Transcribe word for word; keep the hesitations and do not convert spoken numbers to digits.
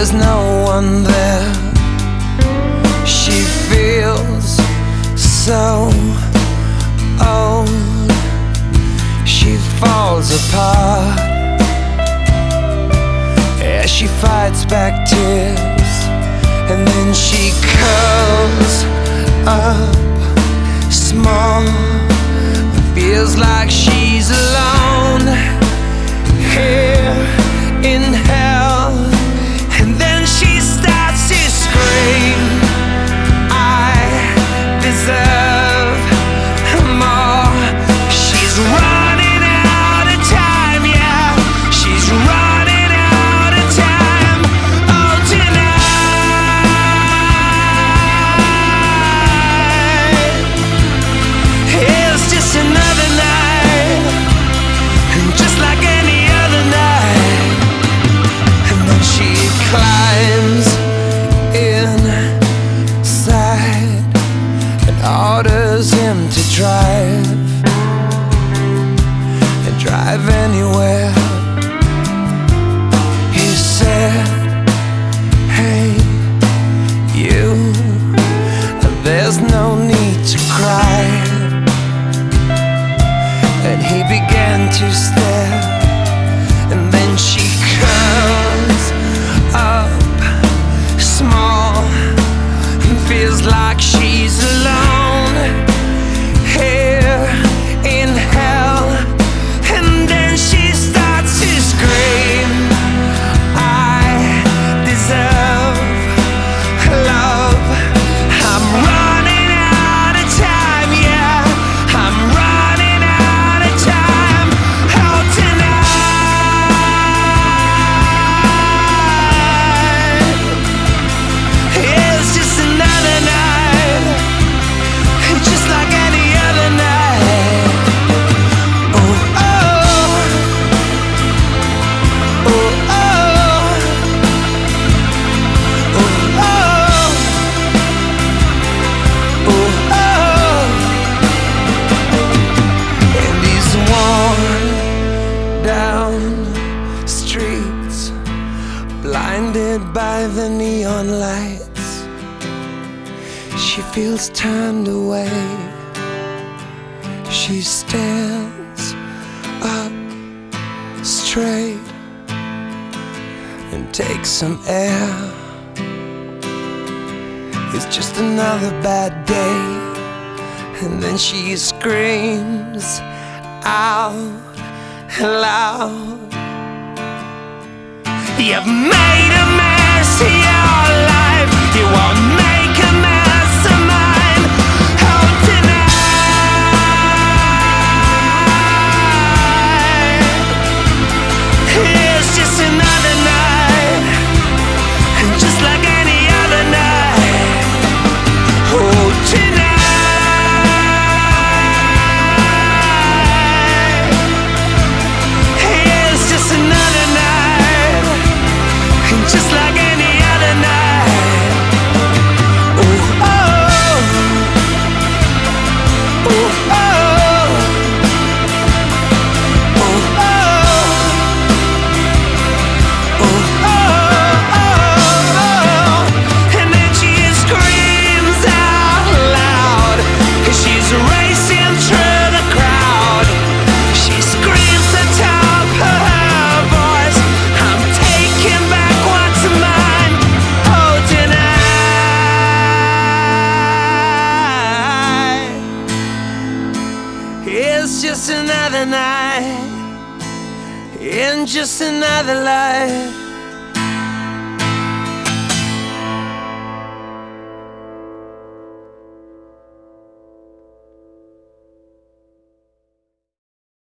there's no one there. She feels so old. She falls apart as she fights back tears, and then she curls up small. Feels like she's alone here in hell. And then she starts to scream, I deserve more. She's running out of time, yeah. She's running out of time. Oh, tonight is just another night, just like any other night. And then she climbs inside and orders him to drive, and drive anywhere. He said, hey, you, there's no need to cry. And he began to stare, and then she curls up small and feels like she's alone here in hell. And then she starts to scream, I deserve love. I'm running out of time, yeah. I'm running out of time. Oh, tonight is just another night, just like any other night. Oh, oh, oh, oh, oh, oh, oh. In these worn down streets, blinded by the neon lights, she feels turned away. She stands up straight and takes some air. It's just another bad day. And then she screams out loud, you've made a mess of your life, you won't make a mess of mine. Oh, tonight is just another night, just like any other night. Oh, tonight is just another night, just like any other night. Oh, oh, oh, oh, oh, oh, oh, oh. And then she screams out loud, she's racing through the crowd. She screams the top of her voice, I'm taking back what's mine. Oh, tonight is just another night in just another life.